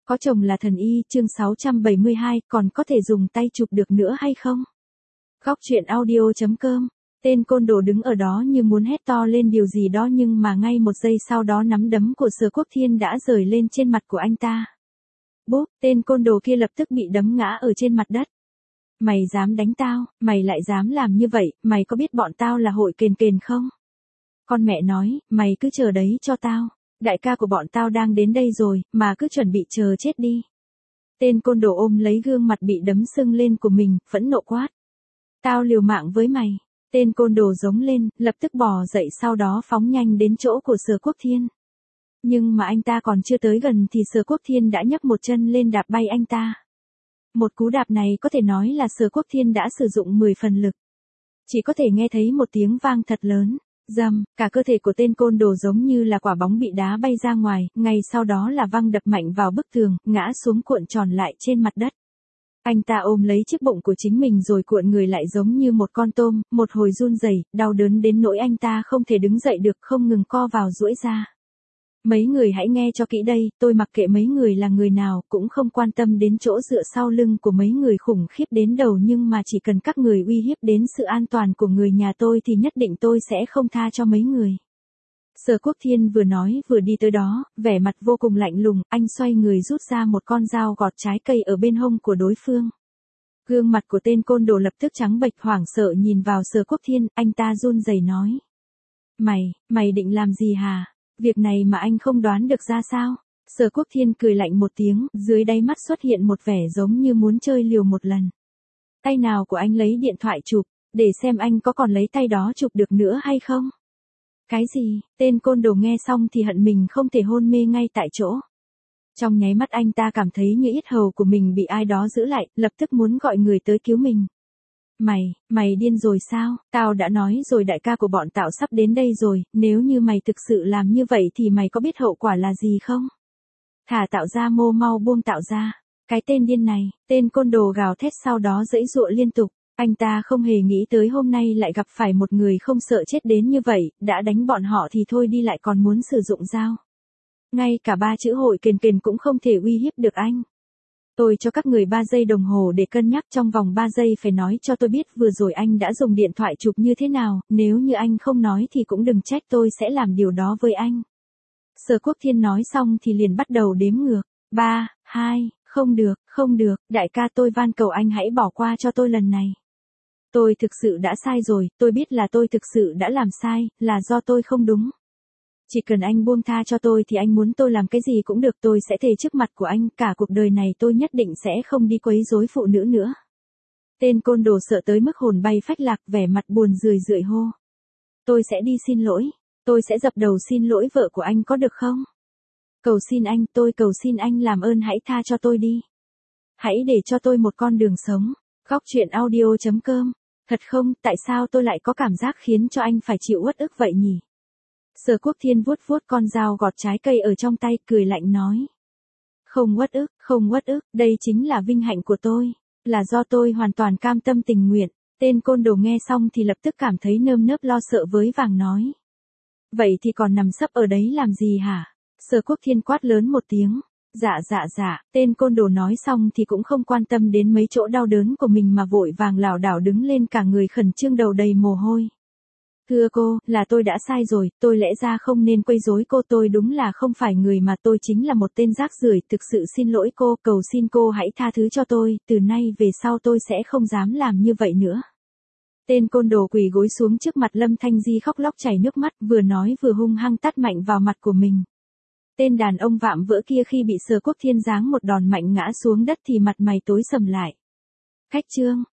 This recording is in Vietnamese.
Có chồng là thần y, chương 672, còn có thể dùng tay chụp được nữa hay không? Góc truyện audio.com. Tên côn đồ đứng ở đó như muốn hét to lên điều gì đó nhưng mà ngay một giây sau đó nắm đấm của Sở Quốc Thiên đã rời lên trên mặt của anh ta. Bốp, tên côn đồ kia lập tức bị đấm ngã ở trên mặt đất. Mày dám đánh tao, mày lại dám làm như vậy, mày có biết bọn tao là hội kền kền không? Con mẹ nói, mày cứ chờ đấy cho tao. Đại ca của bọn tao đang đến đây rồi, mà cứ chuẩn bị chờ chết đi. Tên côn đồ ôm lấy gương mặt bị đấm sưng lên của mình, phẫn nộ quát. Tao liều mạng với mày. Tên côn đồ giống lên, lập tức bò dậy sau đó phóng nhanh đến chỗ của Sở Quốc Thiên. Nhưng mà anh ta còn chưa tới gần thì Sở Quốc Thiên đã nhấc một chân lên đạp bay anh ta. Một cú đạp này có thể nói là Sở Quốc Thiên đã sử dụng 10 phần lực. Chỉ có thể nghe thấy một tiếng vang thật lớn. Rầm, cả cơ thể của tên côn đồ giống như là quả bóng bị đá bay ra ngoài, ngay sau đó là văng đập mạnh vào bức tường, ngã xuống cuộn tròn lại trên mặt đất. Anh ta ôm lấy chiếc bụng của chính mình rồi cuộn người lại giống như một con tôm, một hồi run rẩy, đau đớn đến nỗi anh ta không thể đứng dậy được, không ngừng co vào duỗi ra. Mấy người hãy nghe cho kỹ đây, tôi mặc kệ mấy người là người nào, cũng không quan tâm đến chỗ dựa sau lưng của mấy người khủng khiếp đến đầu, nhưng mà chỉ cần các người uy hiếp đến sự an toàn của người nhà tôi thì nhất định tôi sẽ không tha cho mấy người. Sở Quốc Thiên vừa nói vừa đi tới đó, vẻ mặt vô cùng lạnh lùng, anh xoay người rút ra một con dao gọt trái cây ở bên hông của đối phương. Gương mặt của tên côn đồ lập tức trắng bệch, hoảng sợ nhìn vào Sở Quốc Thiên, anh ta run rẩy nói. Mày định làm gì hả? Việc này mà anh không đoán được ra sao? Sở Quốc Thiên cười lạnh một tiếng, dưới đáy mắt xuất hiện một vẻ giống như muốn chơi liều một lần. Tay nào của anh lấy điện thoại chụp, để xem anh có còn lấy tay đó chụp được nữa hay không? Cái gì? Tên côn đồ nghe xong thì hận mình không thể hôn mê ngay tại chỗ. Trong nháy mắt anh ta cảm thấy như yết hầu của mình bị ai đó giữ lại, lập tức muốn gọi người tới cứu mình. Mày điên rồi sao? Tao đã nói rồi, đại ca của bọn tao sắp đến đây rồi, nếu như mày thực sự làm như vậy thì mày có biết hậu quả là gì không? Thả tao ra, mau buông tao ra. Cái tên điên này, tên côn đồ gào thét sau đó giãy giụa liên tục. Anh ta không hề nghĩ tới hôm nay lại gặp phải một người không sợ chết đến như vậy, đã đánh bọn họ thì thôi đi lại còn muốn sử dụng dao. Ngay cả 3 chữ hội kền kền cũng không thể uy hiếp được anh. Tôi cho các người 3 giây đồng hồ để cân nhắc, trong vòng 3 giây phải nói cho tôi biết vừa rồi anh đã dùng điện thoại chụp như thế nào, nếu như anh không nói thì cũng đừng trách tôi sẽ làm điều đó với anh. Sở Quốc Thiên nói xong thì liền bắt đầu đếm ngược. 3, 2, không được, đại ca tôi van cầu anh hãy bỏ qua cho tôi lần này. Tôi thực sự đã sai rồi, tôi biết là tôi thực sự đã làm sai, là do tôi không đúng. Chỉ cần anh buông tha cho tôi thì anh muốn tôi làm cái gì cũng được, tôi sẽ thề trước mặt của anh, cả cuộc đời này tôi nhất định sẽ không đi quấy rối phụ nữ nữa. Tên côn đồ sợ tới mức hồn bay phách lạc, vẻ mặt buồn rười rượi hô. Tôi sẽ đi xin lỗi, tôi sẽ dập đầu xin lỗi vợ của anh có được không? Cầu xin anh, tôi cầu xin anh làm ơn hãy tha cho tôi đi. Hãy để cho tôi một con đường sống. Góc truyện audio.com. Thật không, tại sao tôi lại có cảm giác khiến cho anh phải chịu uất ức vậy nhỉ? Sở Quốc Thiên vuốt con dao gọt trái cây ở trong tay, cười lạnh nói. Không uất ức, đây chính là vinh hạnh của tôi, là do tôi hoàn toàn cam tâm tình nguyện. Tên côn đồ nghe xong thì lập tức cảm thấy nơm nớp lo sợ với vàng nói. Vậy thì còn nằm sấp ở đấy làm gì hả? Sở Quốc Thiên quát lớn một tiếng. Dạ, tên côn đồ nói xong thì cũng không quan tâm đến mấy chỗ đau đớn của mình mà vội vàng lảo đảo đứng lên, cả người khẩn trương, đầu đầy mồ hôi. Thưa cô, là tôi đã sai rồi, tôi lẽ ra không nên quấy rối cô, tôi đúng là không phải người mà, tôi chính là một tên rác rưởi, thực sự xin lỗi cô, cầu xin cô hãy tha thứ cho tôi, từ nay về sau tôi sẽ không dám làm như vậy nữa. Tên côn đồ quỳ gối xuống trước mặt Lâm Thanh Di khóc lóc chảy nước mắt, vừa nói vừa hung hăng tát mạnh vào mặt của mình. Tên đàn ông vạm vỡ kia khi bị Sở Quốc Thiên giáng một đòn mạnh ngã xuống đất thì mặt mày tối sầm lại. Khách trương,